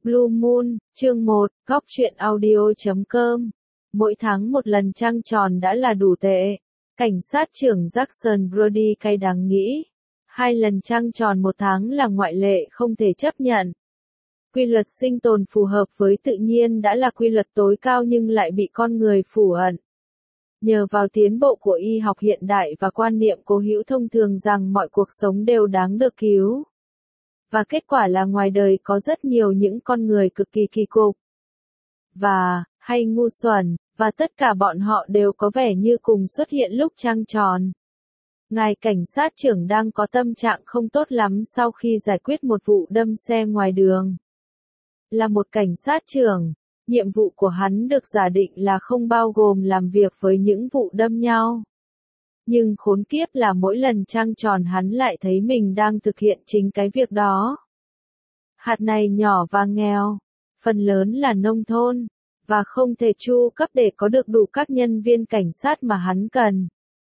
Blue Moon, chương 1, góc truyện audio.com. Mỗi tháng một lần trăng tròn đã là đủ tệ. Cảnh sát trưởng Jackson Brody cay đắng nghĩ. 2 lần trăng tròn một tháng là ngoại lệ không thể chấp nhận. Quy luật sinh tồn phù hợp với tự nhiên đã là quy luật tối cao nhưng lại bị con người phủ ẩn. Nhờ vào tiến bộ của y học hiện đại và quan niệm cố hữu thông thường rằng mọi cuộc sống đều đáng được cứu. Và kết quả là ngoài đời có rất nhiều những con người cực kỳ kỳ cục. Hay ngu xuẩn, và tất cả bọn họ đều có vẻ như cùng xuất hiện lúc trăng tròn. Ngài cảnh sát trưởng đang có tâm trạng không tốt lắm sau khi giải quyết một vụ đâm xe ngoài đường. Là một cảnh sát trưởng, nhiệm vụ của hắn được giả định là không bao gồm làm việc với những vụ đâm nhau. Nhưng khốn kiếp là mỗi lần trăng tròn hắn lại thấy mình đang thực hiện chính cái việc đó. Hạt này nhỏ và nghèo, phần lớn là nông thôn, và không thể chu cấp để có được đủ các nhân viên cảnh sát mà hắn cần.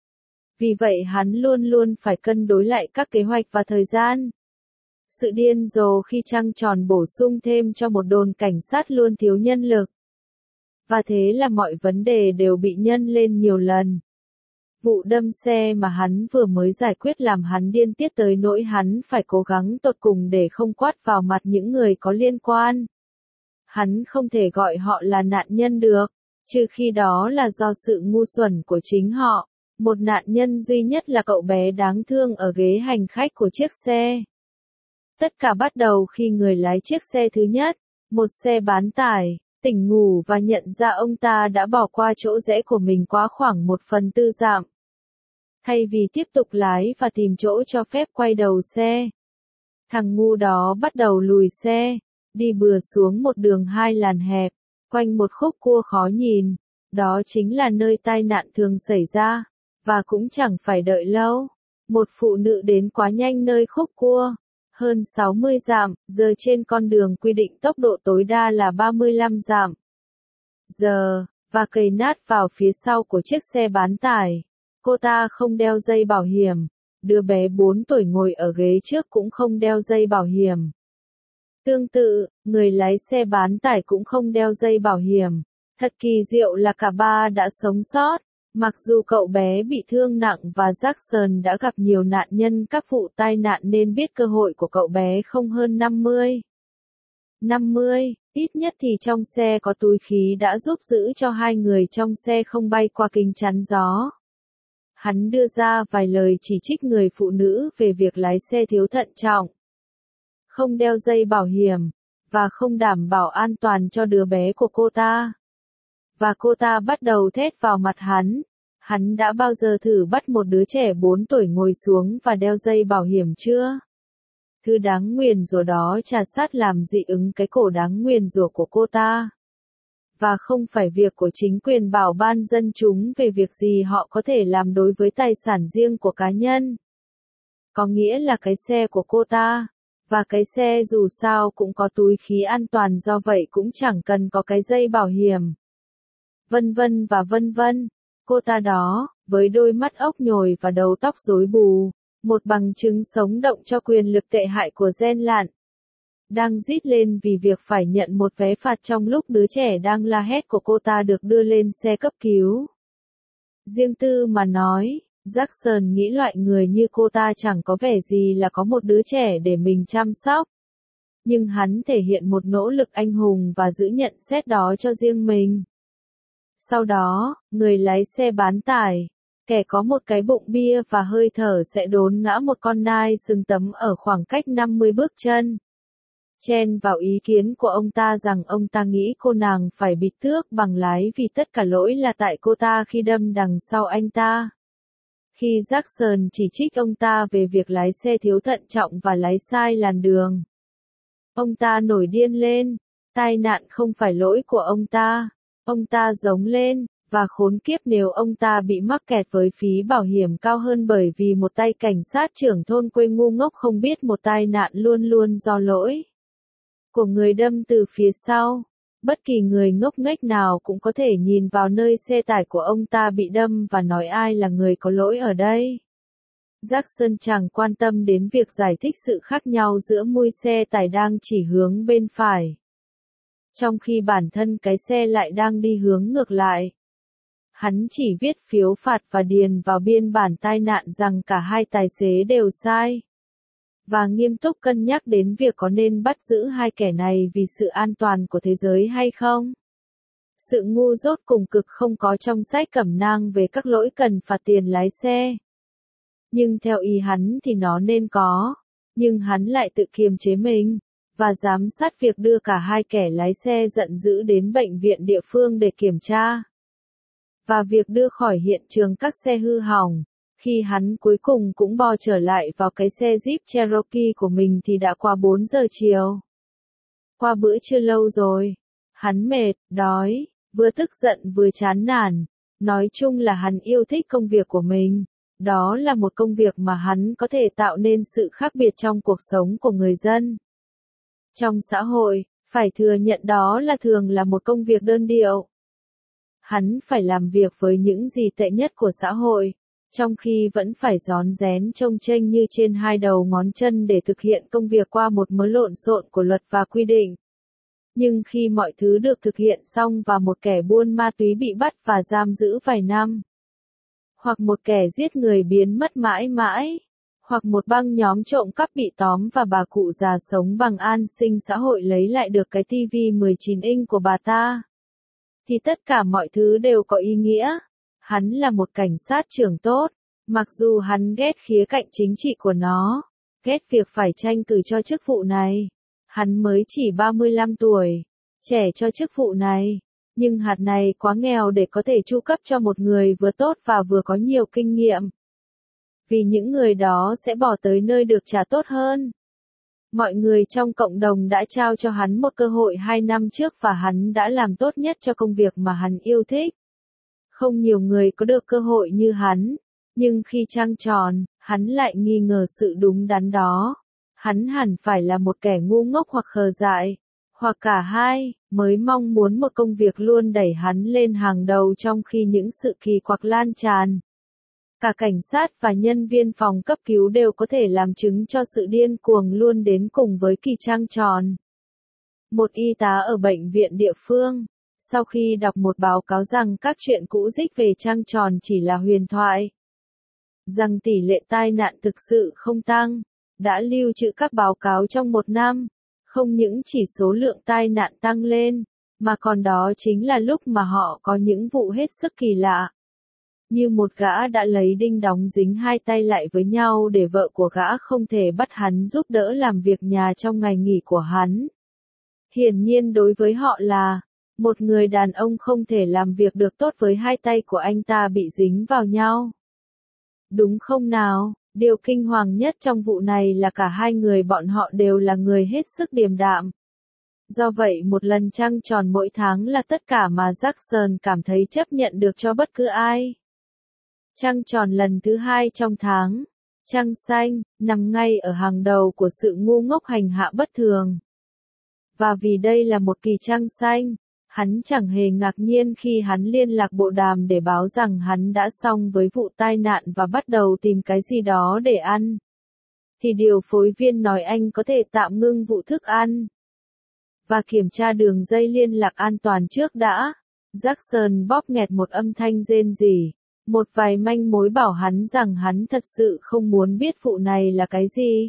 Vì vậy hắn luôn luôn phải cân đối lại các kế hoạch và thời gian. Sự điên rồ khi trăng tròn bổ sung thêm cho một đồn cảnh sát luôn thiếu nhân lực. Và thế là mọi vấn đề đều bị nhân lên nhiều lần. Vụ đâm xe mà hắn vừa mới giải quyết làm hắn điên tiết tới nỗi hắn phải cố gắng tột cùng để không quát vào mặt những người có liên quan. Hắn không thể gọi họ là nạn nhân được, trừ khi đó là do sự ngu xuẩn của chính họ. Một nạn nhân duy nhất là cậu bé đáng thương ở ghế hành khách của chiếc xe. Tất cả bắt đầu khi người lái chiếc xe thứ nhất, một xe bán tải, tỉnh ngủ và nhận ra ông ta đã bỏ qua chỗ rẽ của mình quá khoảng 1/4 dặm. Thay vì tiếp tục lái và tìm chỗ cho phép quay đầu xe, thằng ngu đó bắt đầu lùi xe, đi bừa xuống một đường 2 làn hẹp, quanh một khúc cua khó nhìn. Đó chính là nơi tai nạn thường xảy ra, và cũng chẳng phải đợi lâu. Một phụ nữ đến quá nhanh nơi khúc cua, hơn 60 dặm, giờ trên con đường quy định tốc độ tối đa là 35 dặm giờ, và cầy nát vào phía sau của chiếc xe bán tải. Cô ta không đeo dây bảo hiểm, đứa bé 4 tuổi ngồi ở ghế trước cũng không đeo dây bảo hiểm. Tương tự, người lái xe bán tải cũng không đeo dây bảo hiểm. Thật kỳ diệu là cả ba đã sống sót, mặc dù cậu bé bị thương nặng và Jackson đã gặp nhiều nạn nhân các vụ tai nạn nên biết cơ hội của cậu bé không hơn 50. Ít nhất thì trong xe có túi khí đã giúp giữ cho 2 người trong xe không bay qua kính chắn gió. Hắn đưa ra vài lời chỉ trích người phụ nữ về việc lái xe thiếu thận trọng, không đeo dây bảo hiểm, và không đảm bảo an toàn cho đứa bé của cô ta. Và cô ta bắt đầu thét vào mặt hắn. Hắn đã bao giờ thử bắt một đứa trẻ 4 tuổi ngồi xuống và đeo dây bảo hiểm chưa? Thứ đáng nguyền rủa đó trà sát làm dị ứng cái cổ đáng nguyền rủa của cô ta. Và không phải việc của chính quyền bảo ban dân chúng về việc gì họ có thể làm đối với tài sản riêng của cá nhân. Có nghĩa là cái xe của cô ta. Và cái xe dù sao cũng có túi khí an toàn do vậy cũng chẳng cần có cái dây bảo hiểm. Vân vân và vân vân. Cô ta đó, với đôi mắt ốc nhồi và đầu tóc rối bù, một bằng chứng sống động cho quyền lực tệ hại của gen lạn, đang rít lên vì việc phải nhận một vé phạt trong lúc đứa trẻ đang la hét của cô ta được đưa lên xe cấp cứu. Riêng tư mà nói, Jackson nghĩ loại người như cô ta chẳng có vẻ gì là có một đứa trẻ để mình chăm sóc. Nhưng hắn thể hiện một nỗ lực anh hùng và giữ nhận xét đó cho riêng mình. Sau đó, người lái xe bán tải, kẻ có một cái bụng bia và hơi thở sẽ đốn ngã một con nai sừng tấm ở khoảng cách 50 bước chân. Chen vào ý kiến của ông ta rằng ông ta nghĩ cô nàng phải bịt tước bằng lái vì tất cả lỗi là tại cô ta khi đâm đằng sau anh ta. Khi Jackson chỉ trích ông ta về việc lái xe thiếu thận trọng và lái sai làn đường, ông ta nổi điên lên. Tai nạn không phải lỗi của ông ta. Ông ta giống lên, và khốn kiếp nếu ông ta bị mắc kẹt với phí bảo hiểm cao hơn bởi vì một tay cảnh sát trưởng thôn quê ngu ngốc không biết một tai nạn luôn luôn do lỗi của người đâm từ phía sau. Bất kỳ người ngốc nghếch nào cũng có thể nhìn vào nơi xe tải của ông ta bị đâm và nói ai là người có lỗi ở đây. Jackson chẳng quan tâm đến việc giải thích sự khác nhau giữa mui xe tải đang chỉ hướng bên phải trong khi bản thân cái xe lại đang đi hướng ngược lại. Hắn chỉ viết phiếu phạt và điền vào biên bản tai nạn rằng cả hai tài xế đều sai. Và nghiêm túc cân nhắc đến việc có nên bắt giữ hai kẻ này vì sự an toàn của thế giới hay không. Sự ngu dốt cùng cực không có trong sách cẩm nang về các lỗi cần phạt tiền lái xe. Nhưng theo ý hắn thì nó nên có, nhưng hắn lại tự kiềm chế mình, và giám sát việc đưa cả hai kẻ lái xe giận dữ đến bệnh viện địa phương để kiểm tra. Và việc đưa khỏi hiện trường các xe hư hỏng, khi hắn cuối cùng cũng bò trở lại vào cái xe Jeep Cherokee của mình thì đã qua 4 giờ chiều. Qua bữa trưa lâu rồi, hắn mệt, đói, vừa tức giận vừa chán nản, nói chung là hắn yêu thích công việc của mình. Đó là một công việc mà hắn có thể tạo nên sự khác biệt trong cuộc sống của người dân. Trong xã hội, phải thừa nhận đó là thường là một công việc đơn điệu. Hắn phải làm việc với những gì tệ nhất của xã hội, trong khi vẫn phải rón rén chông chênh như trên hai đầu ngón chân để thực hiện công việc qua một mớ lộn xộn của luật và quy định. Nhưng khi mọi thứ được thực hiện xong và một kẻ buôn ma túy bị bắt và giam giữ vài năm, hoặc một kẻ giết người biến mất mãi mãi, hoặc một băng nhóm trộm cắp bị tóm và bà cụ già sống bằng an sinh xã hội lấy lại được cái tivi 19 inch của bà ta, thì tất cả mọi thứ đều có ý nghĩa. Hắn là một cảnh sát trưởng tốt, mặc dù hắn ghét khía cạnh chính trị của nó, ghét việc phải tranh cử cho chức vụ này. Hắn mới chỉ 35 tuổi, trẻ cho chức vụ này, nhưng hạt này quá nghèo để có thể chu cấp cho một người vừa tốt và vừa có nhiều kinh nghiệm. Vì những người đó sẽ bỏ tới nơi được trả tốt hơn. Mọi người trong cộng đồng đã trao cho hắn một cơ hội 2 năm trước và hắn đã làm tốt nhất cho công việc mà hắn yêu thích. Không nhiều người có được cơ hội như hắn, nhưng khi trăng tròn, hắn lại nghi ngờ sự đúng đắn đó. Hắn hẳn phải là một kẻ ngu ngốc hoặc khờ dại, hoặc cả hai, mới mong muốn một công việc luôn đẩy hắn lên hàng đầu trong khi những sự kỳ quặc lan tràn. Cả cảnh sát và nhân viên phòng cấp cứu đều có thể làm chứng cho sự điên cuồng luôn đến cùng với kỳ trăng tròn. Một y tá ở bệnh viện địa phương, sau khi đọc một báo cáo rằng các chuyện cũ dích về trăng tròn chỉ là huyền thoại, rằng tỷ lệ tai nạn thực sự không tăng, đã lưu trữ các báo cáo trong một năm, không những chỉ số lượng tai nạn tăng lên, mà còn đó chính là lúc mà họ có những vụ hết sức kỳ lạ. Như một gã đã lấy đinh đóng dính hai tay lại với nhau để vợ của gã không thể bắt hắn giúp đỡ làm việc nhà trong ngày nghỉ của hắn. Hiển nhiên đối với họ là, một người đàn ông không thể làm việc được tốt với hai tay của anh ta bị dính vào nhau. Đúng không nào? Điều kinh hoàng nhất trong vụ này là cả hai người bọn họ đều là người hết sức điềm đạm. Do vậy một lần trăng tròn mỗi tháng là tất cả mà Jackson cảm thấy chấp nhận được cho bất cứ ai. Trăng tròn lần thứ hai trong tháng, trăng xanh, nằm ngay ở hàng đầu của sự ngu ngốc hành hạ bất thường. Và vì đây là một kỳ trăng xanh, hắn chẳng hề ngạc nhiên khi hắn liên lạc bộ đàm để báo rằng hắn đã xong với vụ tai nạn và bắt đầu tìm cái gì đó để ăn. Thì điều phối viên nói anh có thể tạm ngưng vụ thức ăn và kiểm tra đường dây liên lạc an toàn trước đã. Jackson bóp nghẹt một âm thanh rên rỉ, một vài manh mối bảo hắn rằng hắn thật sự không muốn biết vụ này là cái gì.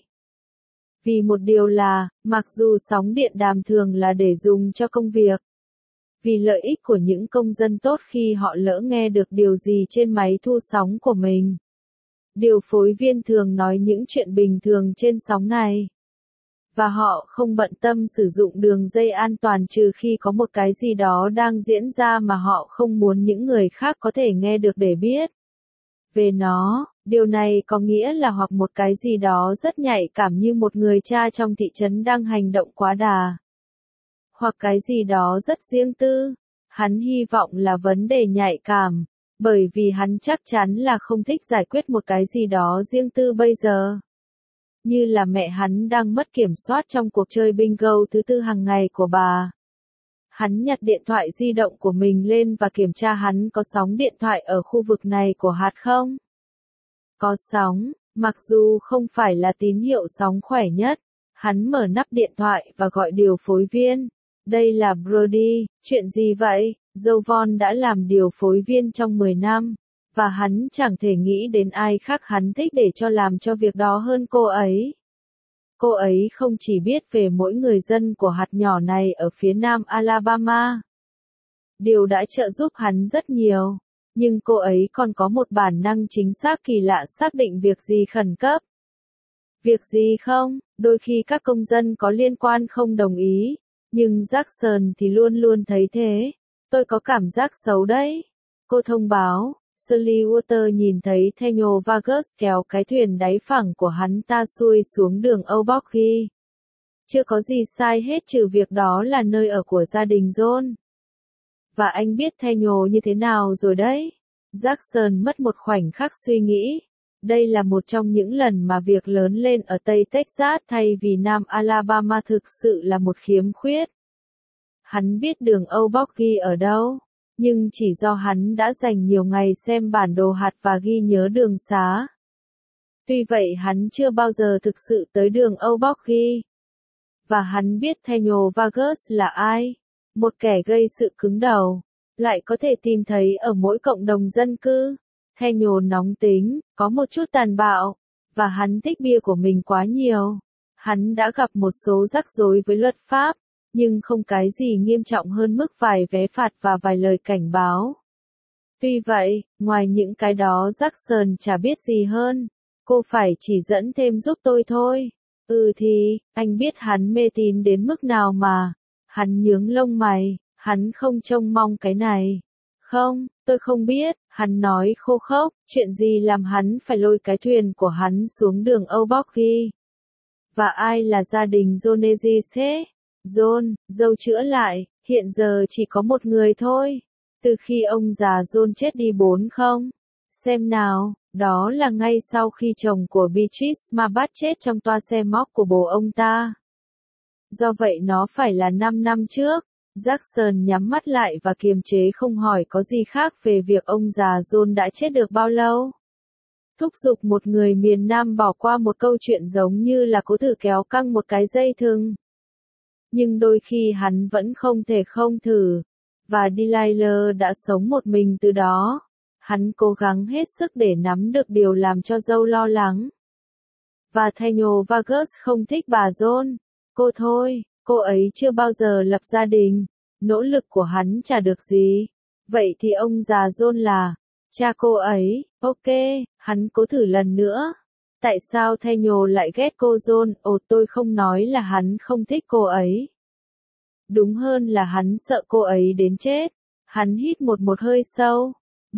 Vì một điều là, mặc dù sóng điện đàm thường là để dùng cho công việc, vì lợi ích của những công dân tốt khi họ lỡ nghe được điều gì trên máy thu sóng của mình, điều phối viên thường nói những chuyện bình thường trên sóng này. Và họ không bận tâm sử dụng đường dây an toàn trừ khi có một cái gì đó đang diễn ra mà họ không muốn những người khác có thể nghe được để biết về nó. Điều này có nghĩa là hoặc một cái gì đó rất nhạy cảm như một người cha trong thị trấn đang hành động quá đà, hoặc cái gì đó rất riêng tư. Hắn hy vọng là vấn đề nhạy cảm, bởi vì hắn chắc chắn là không thích giải quyết một cái gì đó riêng tư bây giờ. Như là mẹ hắn đang mất kiểm soát trong cuộc chơi bingo thứ tư hàng ngày của bà. Hắn nhặt điện thoại di động của mình lên và kiểm tra hắn có sóng điện thoại ở khu vực này của hạt không. Có sóng, mặc dù không phải là tín hiệu sóng khỏe nhất. Hắn mở nắp điện thoại và gọi điều phối viên. Đây là Brody, chuyện gì vậy? Dâu Von đã làm điều phối viên trong 10 năm, và hắn chẳng thể nghĩ đến ai khác hắn thích để cho làm cho việc đó hơn cô ấy. Cô ấy không chỉ biết về mỗi người dân của hạt nhỏ này ở phía nam Alabama. Điều đã trợ giúp hắn rất nhiều, nhưng cô ấy còn có một bản năng chính xác kỳ lạ xác định việc gì khẩn cấp. Việc gì không, đôi khi các công dân có liên quan không đồng ý, nhưng Jackson thì luôn luôn thấy thế. Tôi có cảm giác xấu đấy. Cô thông báo, Slywater nhìn thấy Daniel Vargas kéo cái thuyền đáy phẳng của hắn ta xuôi xuống đường Obocky. Chưa có gì sai hết trừ việc đó là nơi ở của gia đình John. Và anh biết Daniel như thế nào rồi đấy. Jackson mất một khoảnh khắc suy nghĩ. Đây là một trong những lần mà việc lớn lên ở Tây Texas thay vì Nam Alabama thực sự là một khiếm khuyết. Hắn biết đường Obocky ở đâu, nhưng chỉ do hắn đã dành nhiều ngày xem bản đồ hạt và ghi nhớ đường xá. Tuy vậy hắn chưa bao giờ thực sự tới đường Obocky. Và hắn biết Daniel Vargas là ai, một kẻ gây sự cứng đầu, lại có thể tìm thấy ở mỗi cộng đồng dân cư. Daniel nóng tính, có một chút tàn bạo, và hắn thích bia của mình quá nhiều. Hắn đã gặp một số rắc rối với luật pháp, nhưng không cái gì nghiêm trọng hơn mức vài vé phạt và vài lời cảnh báo. Tuy vậy, ngoài những cái đó Jackson chả biết gì hơn. Cô phải chỉ dẫn thêm giúp tôi thôi. Thì, anh biết hắn mê tín đến mức nào mà. Hắn nhướng lông mày, hắn không trông mong cái này. Không, tôi không biết, hắn nói khô khốc, chuyện gì làm hắn phải lôi cái thuyền của hắn xuống đường Obocky. Và ai là gia đình Jonesis thế? John, dâu chữa lại, hiện giờ chỉ có một người thôi. Từ khi ông già John chết đi 4 không? Xem nào, đó là ngay sau khi chồng của Beatrice mà bắt chết trong toa xe móc của bố ông ta. Do vậy nó phải là 5 năm trước. Jackson nhắm mắt lại và kiềm chế không hỏi có gì khác về việc ông già John đã chết được bao lâu. Thúc giục một người miền Nam bỏ qua một câu chuyện giống như là cố thử kéo căng một cái dây thừng. Nhưng đôi khi hắn vẫn không thể không thử. Và Delilah đã sống một mình từ đó. Hắn cố gắng hết sức để nắm được điều làm cho dâu lo lắng. Và Daniel Vargas không thích bà John. Cô thôi, cô ấy chưa bao giờ lập gia đình. Nỗ lực của hắn chả được gì. Vậy thì ông già John là cha cô ấy. Ok, hắn cố thử lần nữa. Tại sao Daniel lại ghét cô John? Tôi không nói là hắn không thích cô ấy. Đúng hơn là hắn sợ cô ấy đến chết. Hắn hít một hơi sâu.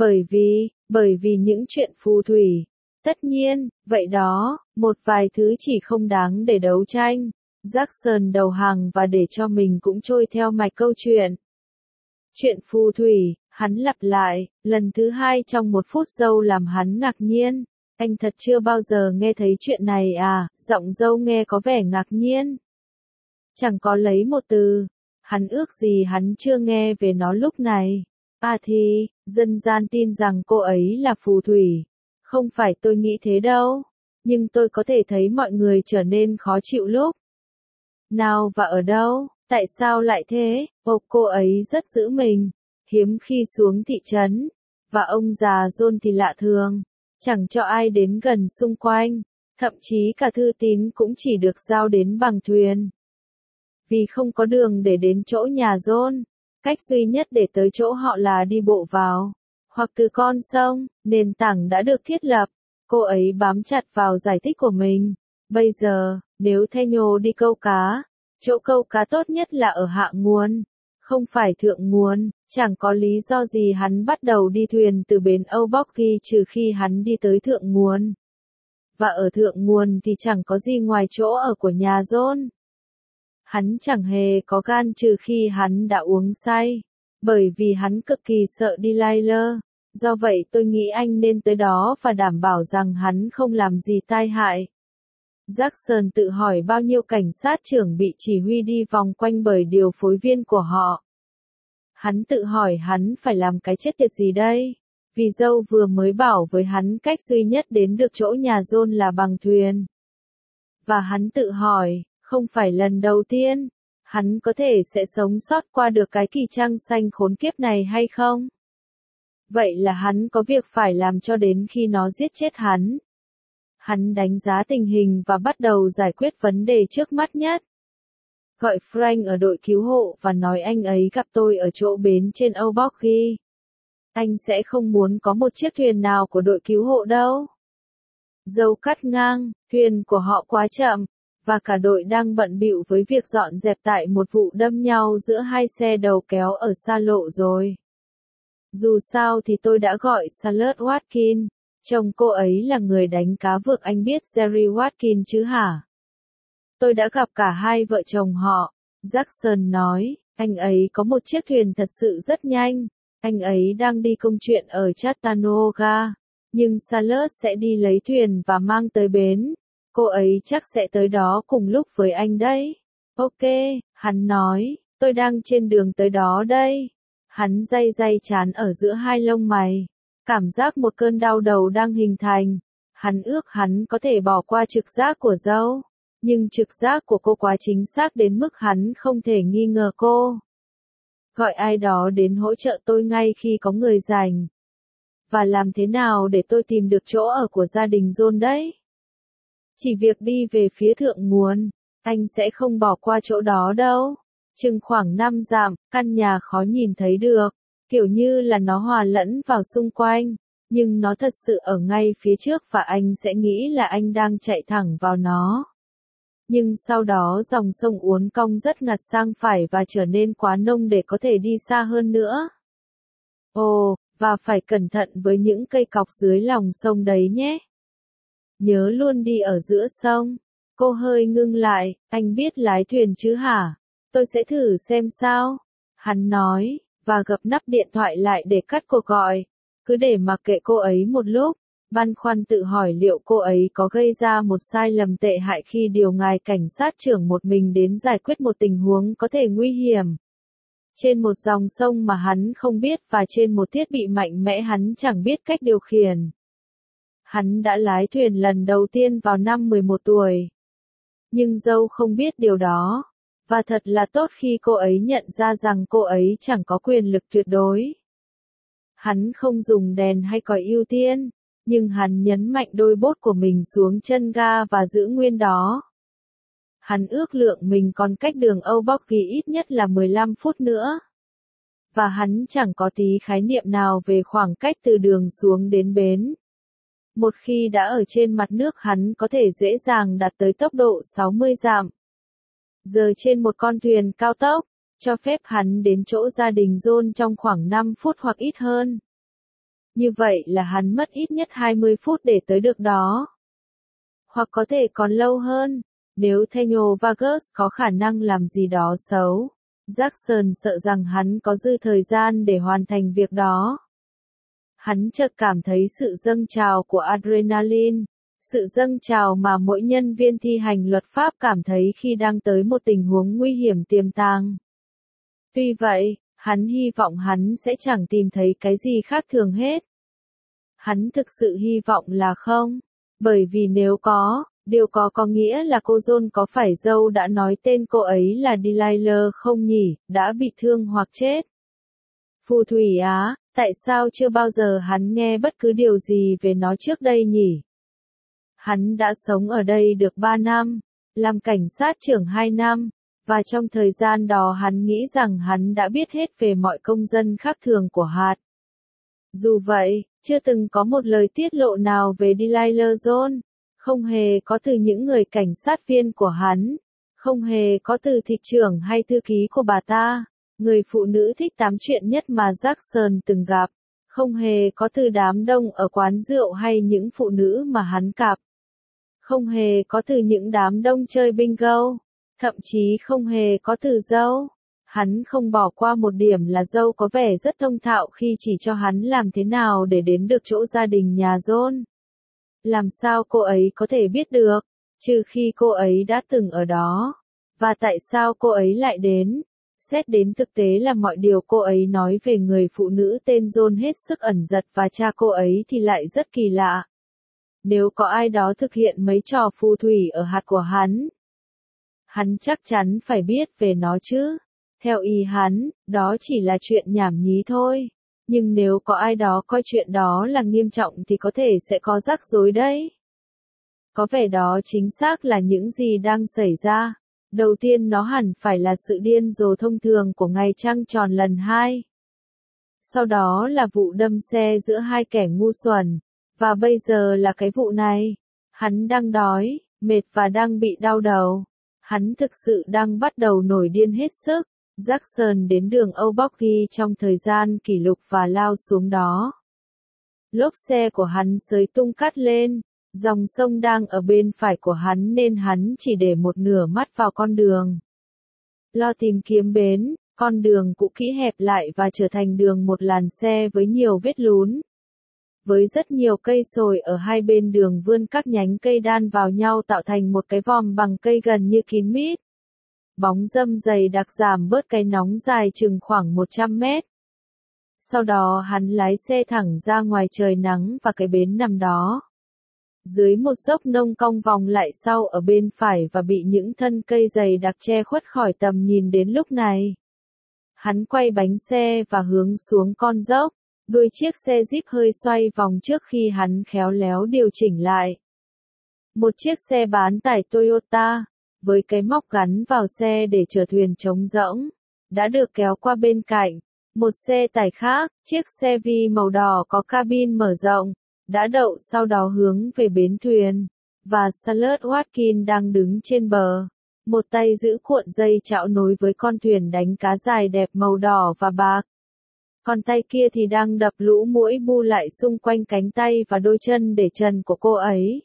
Bởi vì những chuyện phù thủy. Tất nhiên, vậy đó, một vài thứ chỉ không đáng để đấu tranh. Jackson đầu hàng và để cho mình cũng trôi theo mạch câu chuyện. Chuyện phù thủy, hắn lặp lại, lần thứ 2 trong 1 phút dâu làm hắn ngạc nhiên. Anh thật chưa bao giờ nghe thấy chuyện này à? Giọng dâu nghe có vẻ ngạc nhiên. Chẳng có lấy một từ. Hắn ước gì hắn chưa nghe về nó lúc này. Thì, dân gian tin rằng cô ấy là phù thủy. Không phải tôi nghĩ thế đâu. Nhưng tôi có thể thấy mọi người trở nên khó chịu lúc nào và ở đâu. Tại sao lại thế? Cô ấy rất giữ mình. Hiếm khi xuống thị trấn. Và ông già John thì lạ thường. Chẳng cho ai đến gần xung quanh. Thậm chí cả thư tín cũng chỉ được giao đến bằng thuyền. Vì không có đường để đến chỗ nhà John. Cách duy nhất để tới chỗ họ là đi bộ vào. Hoặc từ con sông, nền tảng đã được thiết lập. Cô ấy bám chặt vào giải thích của mình. Bây giờ, nếu Daniel đi câu cá, chỗ câu cá tốt nhất là ở hạ nguồn. Không phải thượng nguồn, chẳng có lý do gì hắn bắt đầu đi thuyền từ bến Obocky trừ khi hắn đi tới thượng nguồn. Và ở thượng nguồn thì chẳng có gì ngoài chỗ ở của nhà John. Hắn chẳng hề có gan trừ khi hắn đã uống say. Bởi vì hắn cực kỳ sợ Delilah. Do vậy tôi nghĩ anh nên tới đó và đảm bảo rằng hắn không làm gì tai hại. Jackson tự hỏi bao nhiêu cảnh sát trưởng bị chỉ huy đi vòng quanh bởi điều phối viên của họ. Hắn tự hỏi hắn phải làm cái chết tiệt gì đây? Vì dâu vừa mới bảo với hắn cách duy nhất đến được chỗ nhà John là bằng thuyền. Và hắn tự hỏi, không phải lần đầu tiên, Hắn có thể sẽ sống sót qua được cái kỳ trăng xanh khốn kiếp này hay không? Vậy là hắn có việc phải làm cho đến khi nó giết chết hắn. Hắn đánh giá tình hình và bắt đầu giải quyết vấn đề trước mắt nhất. Gọi Frank ở đội cứu hộ và nói anh ấy gặp tôi ở chỗ bến trên Âu Borgy. Anh sẽ không muốn có một chiếc thuyền nào của đội cứu hộ đâu. Dâu cắt ngang, thuyền của họ quá chậm, và cả đội đang bận bịu với việc dọn dẹp tại một vụ đâm nhau giữa hai xe đầu kéo ở xa lộ rồi. Dù sao thì tôi đã gọi Charlotte Watkins, chồng cô ấy là người đánh cá vược, anh biết Jerry Watkins chứ hả? Tôi đã gặp cả hai vợ chồng họ, Jackson nói, anh ấy có một chiếc thuyền thật sự rất nhanh, anh ấy đang đi công chuyện ở Chattanooga, nhưng Charlotte sẽ đi lấy thuyền và mang tới bến, cô ấy chắc sẽ tới đó cùng lúc với anh đấy. Ok, hắn nói, tôi đang trên đường tới đó đây. Hắn day day chán ở giữa hai lông mày, cảm giác một cơn đau đầu đang hình thành. Hắn ước hắn có thể bỏ qua trực giác của dâu, nhưng trực giác của cô quá chính xác đến mức hắn không thể nghi ngờ cô. Gọi ai đó đến hỗ trợ tôi ngay khi có người rảnh. Và làm thế nào để tôi tìm được chỗ ở của gia đình John đấy? Chỉ việc đi về phía thượng nguồn, anh sẽ không bỏ qua chỗ đó đâu. Chừng khoảng 5 dặm, căn nhà khó nhìn thấy được, kiểu như là nó hòa lẫn vào xung quanh, nhưng nó thật sự ở ngay phía trước và anh sẽ nghĩ là anh đang chạy thẳng vào nó. Nhưng sau đó dòng sông uốn cong rất ngặt sang phải và trở nên quá nông để có thể đi xa hơn nữa. Ồ, và phải cẩn thận với những cây cọc dưới lòng sông đấy nhé. Nhớ luôn đi ở giữa sông. Cô hơi ngưng lại, anh biết lái thuyền chứ hả? Tôi sẽ thử xem sao. Hắn nói, và gập nắp điện thoại lại để cắt cuộc gọi. Cứ để mặc kệ cô ấy một lúc, băn khoăn tự hỏi liệu cô ấy có gây ra một sai lầm tệ hại khi điều ngài cảnh sát trưởng một mình đến giải quyết một tình huống có thể nguy hiểm. Trên một dòng sông mà hắn không biết và trên một thiết bị mạnh mẽ hắn chẳng biết cách điều khiển. Hắn đã lái thuyền lần đầu tiên vào năm 11 tuổi. Nhưng dâu không biết điều đó. Và thật là tốt khi cô ấy nhận ra rằng cô ấy chẳng có quyền lực tuyệt đối. Hắn không dùng đèn hay còi ưu tiên, nhưng hắn nhấn mạnh đôi bốt của mình xuống chân ga và giữ nguyên đó. Hắn ước lượng mình còn cách đường Âu Borgy ít nhất là 15 phút nữa. Và hắn chẳng có tí khái niệm nào về khoảng cách từ đường xuống đến bến. Một khi đã ở trên mặt nước hắn có thể dễ dàng đạt tới tốc độ 60 dặm. Giờ trên một con thuyền cao tốc, cho phép hắn đến chỗ gia đình John trong khoảng 5 phút hoặc ít hơn. Như vậy là hắn mất ít nhất 20 phút để tới được đó. Hoặc có thể còn lâu hơn, nếu Daniel Vargas có khả năng làm gì đó xấu. Jackson sợ rằng hắn có dư thời gian để hoàn thành việc đó. Hắn chợt cảm thấy sự dâng trào của adrenaline. Sự dâng trào mà mỗi nhân viên thi hành luật pháp cảm thấy khi đang tới một tình huống nguy hiểm tiềm tàng. Tuy vậy, hắn hy vọng hắn sẽ chẳng tìm thấy cái gì khác thường hết. Hắn thực sự hy vọng là không, bởi vì nếu có, điều có nghĩa là cô John có phải dâu đã nói tên cô ấy là Delilah không nhỉ, đã bị thương hoặc chết. Phù thủy á, tại sao chưa bao giờ hắn nghe bất cứ điều gì về nó trước đây nhỉ? Hắn đã sống ở đây được 3 năm, làm cảnh sát trưởng 2 năm, và trong thời gian đó hắn nghĩ rằng hắn đã biết hết về mọi công dân khác thường của hạt. Dù vậy, chưa từng có một lời tiết lộ nào về Delilah John, không hề có từ những người cảnh sát viên của hắn, không hề có từ thị trưởng hay thư ký của bà ta, người phụ nữ thích tám chuyện nhất mà Jackson từng gặp, không hề có từ đám đông ở quán rượu hay những phụ nữ mà hắn gặp. Không hề có từ những đám đông chơi bingo, thậm chí không hề có từ dâu. Hắn không bỏ qua một điểm là dâu có vẻ rất thông thạo khi chỉ cho hắn làm thế nào để đến được chỗ gia đình nhà John. Làm sao cô ấy có thể biết được, trừ khi cô ấy đã từng ở đó. Và tại sao cô ấy lại đến? Xét đến thực tế là mọi điều cô ấy nói về người phụ nữ tên John hết sức ẩn dật và cha cô ấy thì lại rất kỳ lạ. Nếu có ai đó thực hiện mấy trò phù thủy ở hạt của hắn, Hắn chắc chắn phải biết về nó chứ. Theo ý hắn, đó chỉ là chuyện nhảm nhí thôi. Nhưng nếu có ai đó coi chuyện đó là nghiêm trọng thì có thể sẽ có rắc rối đấy. Có vẻ đó chính xác là những gì đang xảy ra. Đầu tiên nó hẳn phải là sự điên rồ thông thường của ngày trăng tròn lần 2. Sau đó là vụ đâm xe giữa hai kẻ ngu xuẩn. Và bây giờ là cái vụ này. Hắn đang đói, mệt và đang bị đau đầu. Hắn thực sự đang bắt đầu nổi điên hết sức. Jackson đến đường Âu Bóc ghi trong thời gian kỷ lục và lao xuống đó. Lốp xe của hắn xới tung cát lên. Dòng sông đang ở bên phải của hắn nên hắn chỉ để một nửa mắt vào con đường. Lo tìm kiếm bến, con đường cũ kỹ hẹp lại và trở thành đường một làn xe với nhiều vết lún. Với rất nhiều cây sồi ở hai bên đường vươn các nhánh cây đan vào nhau tạo thành một cái vòm bằng cây gần như kín mít. Bóng râm dày đặc giảm bớt cái nóng dài chừng khoảng 100 mét. Sau đó hắn lái xe thẳng ra ngoài trời nắng và cái bến nằm đó. Dưới một dốc nông cong vòng lại sau ở bên phải và bị những thân cây dày đặc che khuất khỏi tầm nhìn đến lúc này. Hắn quay bánh xe và hướng xuống con dốc, đuôi chiếc xe Jeep hơi xoay vòng trước khi hắn khéo léo điều chỉnh lại. Một chiếc xe bán tải Toyota, với cái móc gắn vào xe để chở thuyền trống rỗng, đã được kéo qua bên cạnh. Một xe tải khác, chiếc xe Vi màu đỏ có cabin mở rộng, đã đậu sau đó hướng về bến thuyền, và Charlotte Watkins đang đứng trên bờ. Một tay giữ cuộn dây chảo nối với con thuyền đánh cá dài đẹp màu đỏ và bạc. Còn tay kia thì đang đập lũ muỗi bu lại xung quanh cánh tay và đôi chân để trần của cô ấy.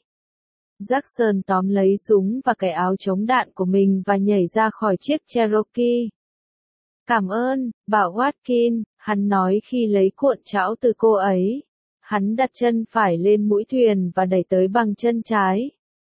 Jackson tóm lấy súng và cái áo chống đạn của mình và nhảy ra khỏi chiếc Cherokee. Cảm ơn, bà Watkins, hắn nói khi lấy cuộn chảo từ cô ấy. Hắn đặt chân phải lên mũi thuyền và đẩy tới bằng chân trái.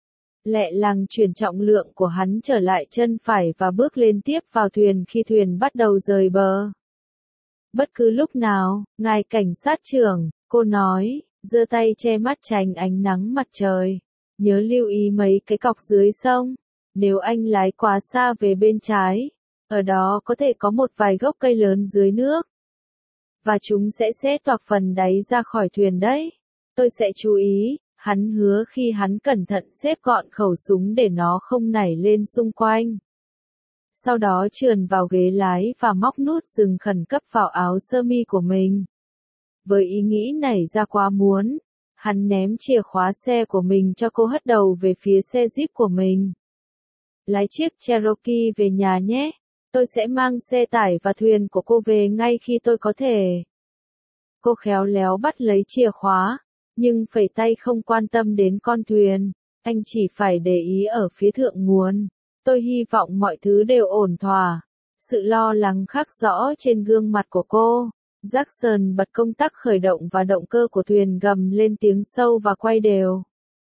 Lẹ làng chuyển trọng lượng của hắn trở lại chân phải và bước lên tiếp vào thuyền khi thuyền bắt đầu rời bờ. Bất cứ lúc nào, ngài cảnh sát trưởng, cô nói, giơ tay che mắt tránh ánh nắng mặt trời. Nhớ lưu ý mấy cái cọc dưới sông. Nếu anh lái quá xa về bên trái, ở đó có thể có một vài gốc cây lớn dưới nước. Và chúng sẽ xé toạc phần đáy ra khỏi thuyền đấy. Tôi sẽ chú ý, hắn hứa khi hắn cẩn thận xếp gọn khẩu súng để nó không nảy lên xung quanh. Sau đó trườn vào ghế lái và móc nút dừng khẩn cấp vào áo sơ mi của mình. Với ý nghĩ nảy ra quá muốn, hắn ném chìa khóa xe của mình cho cô hất đầu về phía xe Jeep của mình. Lái chiếc Cherokee về nhà nhé. Tôi sẽ mang xe tải và thuyền của cô về ngay khi tôi có thể. Cô khéo léo bắt lấy chìa khóa, nhưng phẩy tay không quan tâm đến con thuyền. Anh chỉ phải để ý ở phía thượng nguồn. Tôi hy vọng mọi thứ đều ổn thỏa. Sự lo lắng khắc rõ trên gương mặt của cô. Jackson bật công tắc khởi động và động cơ của thuyền gầm lên tiếng sâu và quay đều.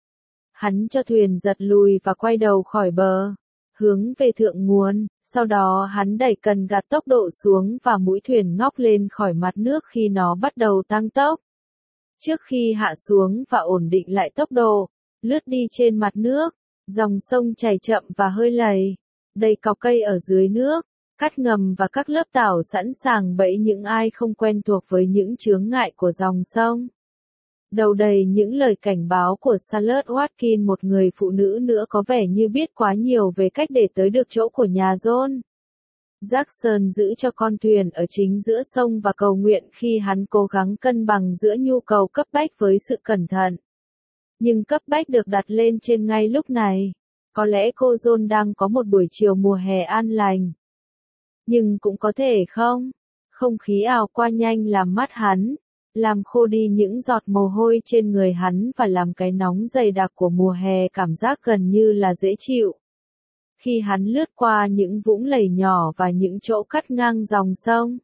Hắn cho thuyền giật lùi và quay đầu khỏi bờ, hướng về thượng nguồn, sau đó hắn đẩy cần gạt tốc độ xuống và mũi thuyền ngóc lên khỏi mặt nước khi nó bắt đầu tăng tốc. Trước khi hạ xuống và ổn định lại tốc độ, lướt đi trên mặt nước, dòng sông chảy chậm và hơi lầy, đầy cọc cây ở dưới nước, cát ngầm và các lớp tảo sẵn sàng bẫy những ai không quen thuộc với những chướng ngại của dòng sông. Đầu đầy những lời cảnh báo của Charlotte Watkins, một người phụ nữ nữa có vẻ như biết quá nhiều về cách để tới được chỗ của nhà John. Jackson giữ cho con thuyền ở chính giữa sông và cầu nguyện khi hắn cố gắng cân bằng giữa nhu cầu cấp bách với sự cẩn thận. Nhưng cấp bách được đặt lên trên ngay lúc này. Có lẽ cô John đang có một buổi chiều mùa hè an lành. Nhưng cũng có thể không. Không khí ào qua nhanh làm mắt hắn, làm khô đi những giọt mồ hôi trên người hắn và làm cái nóng dày đặc của mùa hè cảm giác gần như là dễ chịu. Khi hắn lướt qua những vũng lầy nhỏ và những chỗ cắt ngang dòng sông,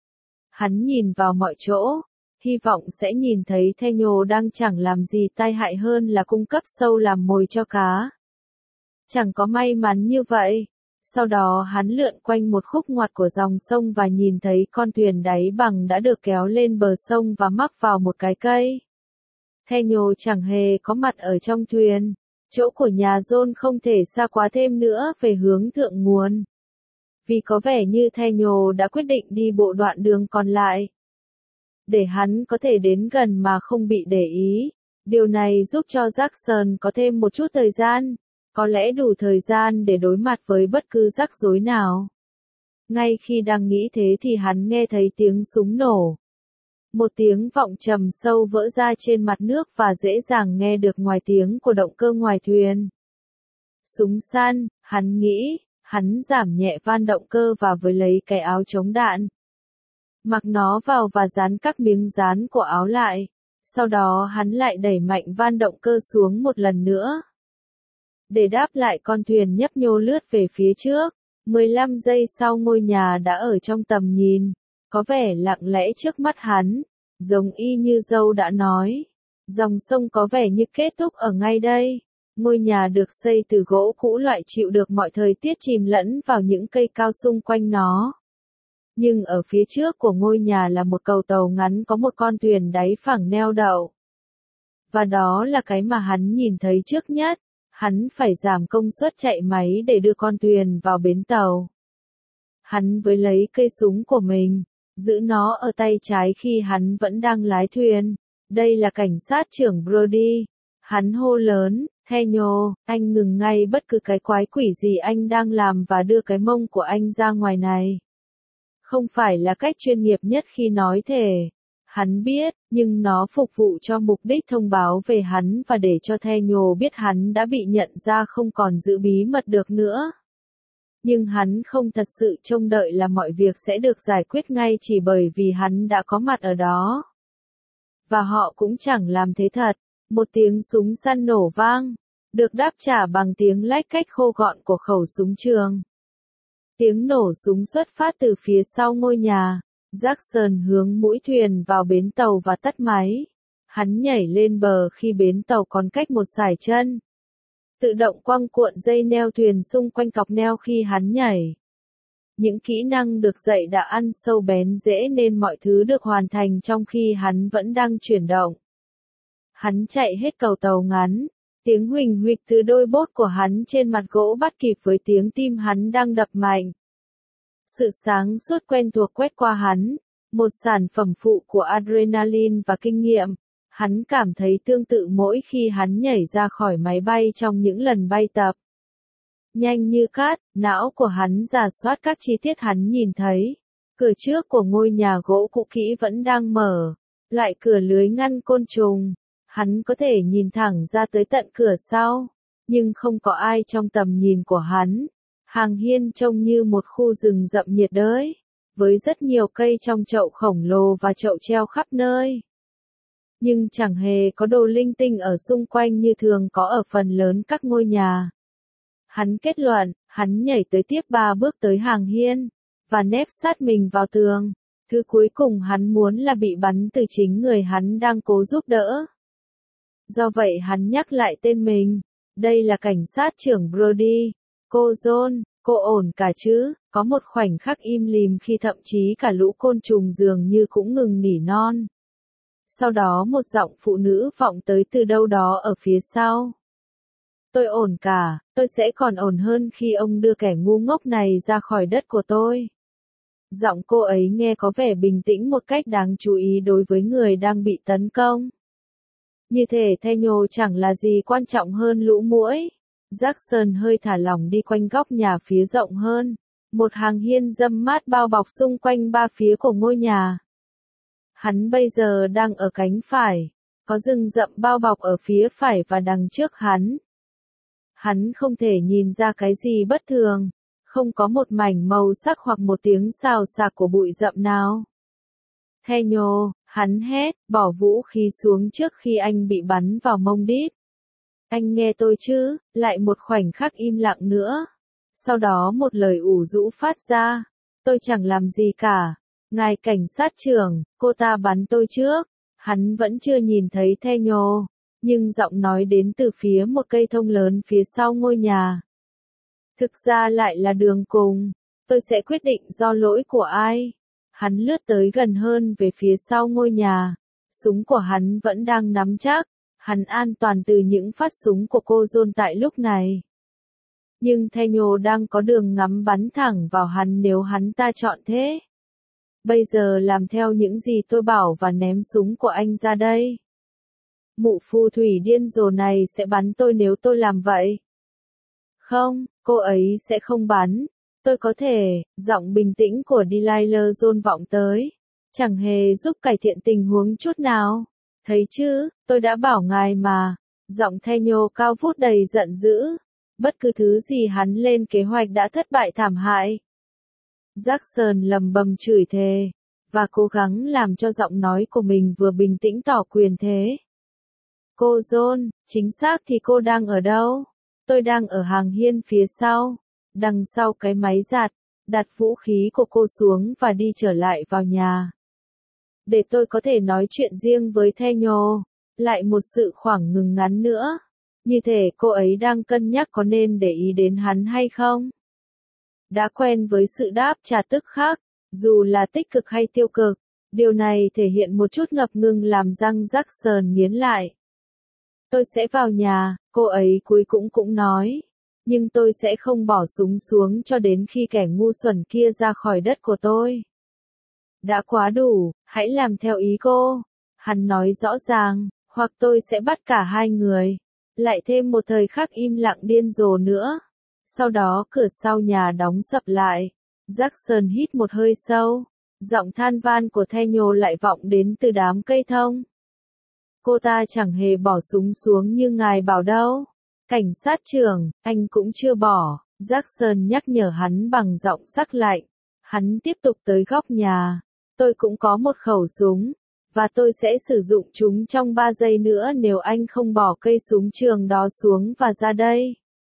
hắn nhìn vào mọi chỗ, hy vọng sẽ nhìn thấy Theo đang chẳng làm gì tai hại hơn là cung cấp sâu làm mồi cho cá. Chẳng có may mắn như vậy. Sau đó hắn lượn quanh một khúc ngoặt của dòng sông và nhìn thấy con thuyền đáy bằng đã được kéo lên bờ sông và mắc vào một cái cây. Theo chẳng hề có mặt ở trong thuyền, Chỗ của nhà John không thể xa quá thêm nữa về hướng thượng nguồn. Vì có vẻ như Theo đã quyết định đi bộ đoạn đường còn lại. Để hắn có thể đến gần mà không bị để ý. Điều này giúp cho Jackson có thêm một chút thời gian, có lẽ đủ thời gian để đối mặt với bất cứ rắc rối nào. Ngay khi đang nghĩ thế thì hắn nghe thấy tiếng súng nổ. Một tiếng vọng trầm sâu vỡ ra trên mặt nước và dễ dàng nghe được ngoài tiếng của động cơ ngoài thuyền. Súng săn, hắn nghĩ, hắn giảm nhẹ van động cơ và với lấy cái áo chống đạn. Mặc nó vào và dán các miếng dán của áo lại. Sau đó hắn lại đẩy mạnh van động cơ xuống một lần nữa. Để đáp lại con thuyền nhấp nhô lướt về phía trước. 15 giây sau ngôi nhà đã ở trong tầm nhìn, có vẻ lặng lẽ trước mắt hắn, giống y như Dâu đã nói. Dòng sông có vẻ như kết thúc ở ngay đây. Ngôi nhà được xây từ gỗ cũ loại chịu được mọi thời tiết chìm lẫn vào những cây cao xung quanh nó. Nhưng ở phía trước của ngôi nhà là một cầu tàu ngắn có một con thuyền đáy phẳng neo đậu. Và đó là cái mà hắn nhìn thấy trước nhất. Hắn phải giảm công suất chạy máy để đưa con thuyền vào bến tàu. Hắn với lấy cây súng của mình, giữ nó ở tay trái khi hắn vẫn đang lái thuyền. Đây là cảnh sát trưởng Brody. Hắn hô lớn, Theo, anh ngừng ngay bất cứ cái quái quỷ gì anh đang làm và đưa cái mông của anh ra ngoài này. Không phải là cách chuyên nghiệp nhất khi nói thể. Hắn biết, nhưng nó phục vụ cho mục đích thông báo về hắn và để cho Theo biết hắn đã bị nhận ra không còn giữ bí mật được nữa. Nhưng hắn không thật sự trông đợi là mọi việc sẽ được giải quyết ngay chỉ bởi vì hắn đã có mặt ở đó. Và họ cũng chẳng làm thế thật. Một tiếng súng săn nổ vang, được đáp trả bằng tiếng lách cách khô gọn của khẩu súng trường. Tiếng nổ súng xuất phát từ phía sau ngôi nhà. Jackson hướng mũi thuyền vào bến tàu và tắt máy. Hắn nhảy lên bờ khi bến tàu còn cách một sải chân. Tự động quăng cuộn dây neo thuyền xung quanh cọc neo khi hắn nhảy. Những kỹ năng được dạy đã ăn sâu bén rễ nên mọi thứ được hoàn thành trong khi hắn vẫn đang chuyển động. Hắn chạy hết cầu tàu ngắn. Tiếng huỳnh huỵch từ đôi bốt của hắn trên mặt gỗ bắt kịp với tiếng tim hắn đang đập mạnh. Sự sáng suốt quen thuộc quét qua hắn, một sản phẩm phụ của adrenaline và kinh nghiệm. Hắn cảm thấy tương tự mỗi khi hắn nhảy ra khỏi máy bay trong những lần bay tập. Nhanh như cát, não của hắn rà soát các chi tiết hắn nhìn thấy. Cửa trước của ngôi nhà gỗ cũ kỹ vẫn đang mở, lại cửa lưới ngăn côn trùng. Hắn có thể nhìn thẳng ra tới tận cửa sau, nhưng không có ai trong tầm nhìn của hắn. Hàng hiên trông như một khu rừng rậm nhiệt đới, với rất nhiều cây trong chậu khổng lồ và chậu treo khắp nơi. Nhưng chẳng hề có đồ linh tinh ở xung quanh như thường có ở phần lớn các ngôi nhà. Hắn kết luận, hắn nhảy tới tiếp 3 bước tới hàng hiên, và nép sát mình vào tường. Thứ cuối cùng hắn muốn là bị bắn từ chính người hắn đang cố giúp đỡ. Do vậy hắn nhắc lại tên mình. Đây là cảnh sát trưởng Brody. Cô John, cô ổn cả chứ? Có một khoảnh khắc im lìm khi thậm chí cả lũ côn trùng dường như cũng ngừng nỉ non. Sau đó một giọng phụ nữ vọng tới từ đâu đó ở phía sau. Tôi ổn cả, tôi sẽ còn ổn hơn khi ông đưa kẻ ngu ngốc này ra khỏi đất của tôi. Giọng cô ấy nghe có vẻ bình tĩnh một cách đáng chú ý đối với người đang bị tấn công. Như thể Theo chẳng là gì quan trọng hơn lũ muỗi. Jackson hơi thả lỏng đi quanh góc nhà phía rộng hơn. Một hàng hiên râm mát bao bọc xung quanh 3 phía của ngôi nhà. Hắn bây giờ đang ở cánh phải. Có rừng rậm bao bọc ở phía phải và đằng trước hắn. Hắn không thể nhìn ra cái gì bất thường. Không có một mảnh màu sắc hoặc một tiếng xào xạc của bụi rậm nào. Theo, hắn hét, bỏ vũ khí xuống trước khi anh bị bắn vào mông đít. Anh nghe tôi chứ? Lại một khoảnh khắc im lặng nữa. Sau đó một lời ủ rũ phát ra. Tôi chẳng làm gì cả. Ngài cảnh sát trưởng, cô ta bắn tôi trước. Hắn vẫn chưa nhìn thấy Theo, nhưng giọng nói đến từ phía một cây thông lớn phía sau ngôi nhà. Thực ra lại là đường cùng. Tôi sẽ quyết định do lỗi của ai. Hắn lướt tới gần hơn về phía sau ngôi nhà. Súng của hắn vẫn đang nắm chắc. Hắn an toàn từ những phát súng của cô John tại lúc này. Nhưng Theo đang có đường ngắm bắn thẳng vào hắn nếu hắn ta chọn thế. Bây giờ làm theo những gì tôi bảo và ném súng của anh ra đây. Mụ phù thủy điên rồ này sẽ bắn tôi nếu tôi làm vậy. Không, cô ấy sẽ không bắn. Tôi có thể, giọng bình tĩnh của Delilah John vọng tới. Chẳng hề giúp cải thiện tình huống chút nào. Thấy chứ, tôi đã bảo ngài mà. Giọng Theo cao vút đầy giận dữ. Bất cứ thứ gì hắn lên kế hoạch đã thất bại thảm hại. Jackson lầm bầm chửi thề, và cố gắng làm cho giọng nói của mình vừa bình tĩnh tỏ quyền thế. Cô John, chính xác thì cô đang ở đâu? Tôi đang ở hàng hiên phía sau, đằng sau cái máy giặt, đặt vũ khí của cô xuống và đi trở lại vào nhà. Để tôi có thể nói chuyện riêng với Theo. Lại một sự khoảng ngừng ngắn nữa. Như thể cô ấy đang cân nhắc có nên để ý đến hắn hay không. Đã quen với sự đáp trả tức khắc, dù là tích cực hay tiêu cực, điều này thể hiện một chút ngập ngừng làm răng Jackson nghiến lại. Tôi sẽ vào nhà, cô ấy cuối cũng nói. Nhưng tôi sẽ không bỏ súng xuống cho đến khi kẻ ngu xuẩn kia ra khỏi đất của tôi. Đã quá đủ, hãy làm theo ý cô. Hắn nói rõ ràng, hoặc tôi sẽ bắt cả hai người. Lại thêm một thời khắc im lặng điên rồ nữa. Sau đó cửa sau nhà đóng sập lại. Jackson hít một hơi sâu. Giọng than van của Theo lại vọng đến từ đám cây thông. Cô ta chẳng hề bỏ súng xuống như ngài bảo đâu. Cảnh sát trưởng, anh cũng chưa bỏ. Jackson nhắc nhở hắn bằng giọng sắc lạnh. Hắn tiếp tục tới góc nhà. Tôi cũng có một khẩu súng. Và tôi sẽ sử dụng chúng trong 3 giây nữa nếu anh không bỏ cây súng trường đó xuống và ra đây.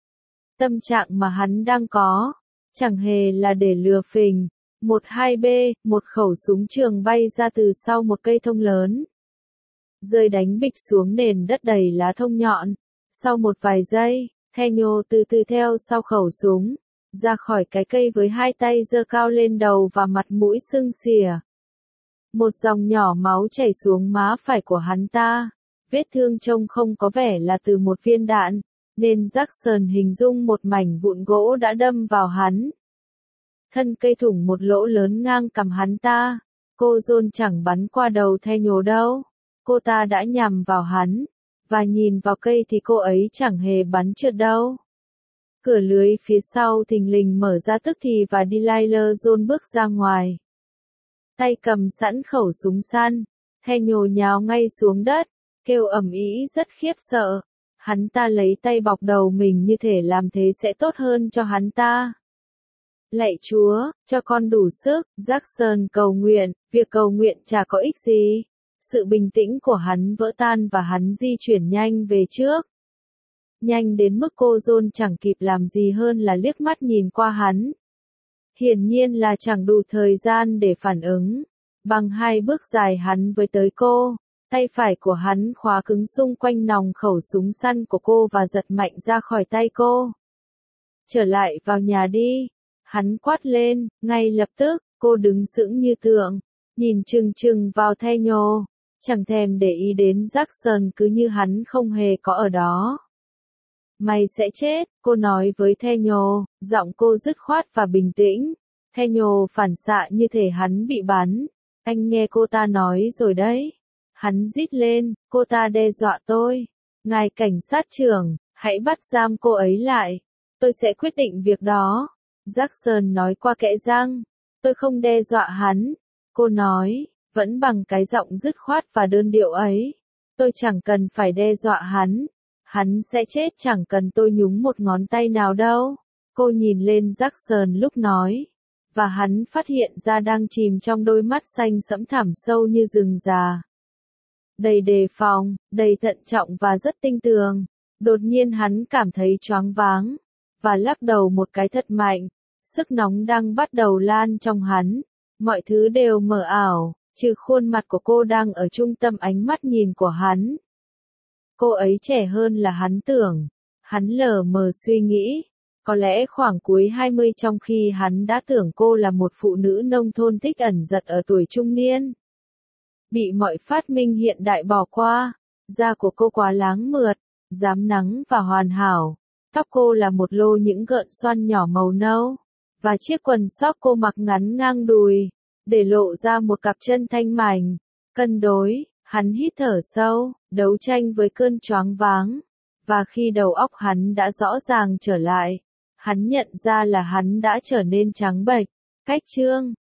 Tâm trạng mà hắn đang có, chẳng hề là để lừa phình. 12B, một khẩu súng trường bay ra từ sau một cây thông lớn. Rơi đánh bịch xuống nền đất đầy lá thông nhọn. Sau một vài giây, Theo từ từ theo sau khẩu súng, ra khỏi cái cây với hai tay giơ cao lên đầu và mặt mũi sưng xìa. Một dòng nhỏ máu chảy xuống má phải của hắn ta. Vết thương trông không có vẻ là từ một viên đạn, nên Jackson hình dung một mảnh vụn gỗ đã đâm vào hắn. Thân cây thủng một lỗ lớn ngang cằm hắn ta. Cô John chẳng bắn qua đầu Theo đâu. Cô ta đã nhằm vào hắn. Và nhìn vào cây thì cô ấy chẳng hề bắn trượt đâu. Cửa lưới phía sau thình lình mở ra tức thì và Delilah John bước ra ngoài. Tay cầm sẵn khẩu súng săn, Theo nhào ngay xuống đất, kêu ầm ĩ rất khiếp sợ. Hắn ta lấy tay bọc đầu mình như thể làm thế sẽ tốt hơn cho hắn ta. Lạy Chúa, cho con đủ sức, Jackson cầu nguyện, việc cầu nguyện chả có ích gì. Sự bình tĩnh của hắn vỡ tan và hắn di chuyển nhanh về trước. Nhanh đến mức cô John chẳng kịp làm gì hơn là liếc mắt nhìn qua hắn. Hiển nhiên là chẳng đủ thời gian để phản ứng. Bằng 2 bước dài hắn với tới cô, tay phải của hắn khóa cứng xung quanh nòng khẩu súng săn của cô và giật mạnh ra khỏi tay cô. Trở lại vào nhà đi. Hắn quát lên, ngay lập tức, cô đứng sững như tượng, nhìn chừng chừng vào Theo, chẳng thèm để ý đến Jackson cứ như hắn không hề có ở đó. Mày sẽ chết, cô nói với Theo, giọng cô dứt khoát và bình tĩnh. Theo phản xạ như thể hắn bị bắn. Anh nghe cô ta nói rồi đấy. Hắn rít lên, cô ta đe dọa tôi. Ngài cảnh sát trưởng, hãy bắt giam cô ấy lại. Tôi sẽ quyết định việc đó. Jackson nói qua kẽ răng. Tôi không đe dọa hắn. Cô nói, vẫn bằng cái giọng dứt khoát và đơn điệu ấy. Tôi chẳng cần phải đe dọa hắn. Hắn sẽ chết chẳng cần tôi nhúng một ngón tay nào đâu. Cô nhìn lên Jackson lúc nói. Và hắn phát hiện ra đang chìm trong đôi mắt xanh sẫm thẳm sâu như rừng già. Đầy đề phòng, đầy thận trọng và rất tinh tường. Đột nhiên hắn cảm thấy choáng váng. Và lắc đầu một cái thật mạnh. Sức nóng đang bắt đầu lan trong hắn. Mọi thứ đều mờ ảo, trừ khuôn mặt của cô đang ở trung tâm ánh mắt nhìn của hắn. Cô ấy trẻ hơn là hắn tưởng. Hắn lờ mờ suy nghĩ. Có lẽ khoảng cuối 20 trong khi hắn đã tưởng cô là một phụ nữ nông thôn thích ẩn giật ở tuổi trung niên. Bị mọi phát minh hiện đại bỏ qua. Da của cô quá láng mượt, rám nắng và hoàn hảo. Tóc cô là một lô những gợn xoăn nhỏ màu nâu, và chiếc quần sóc cô mặc ngắn ngang đùi, để lộ ra một cặp chân thanh mảnh, cân đối. Hắn hít thở sâu, đấu tranh với cơn choáng váng, và khi đầu óc hắn đã rõ ràng trở lại, hắn nhận ra là hắn đã trở nên trắng bệch. Cách chương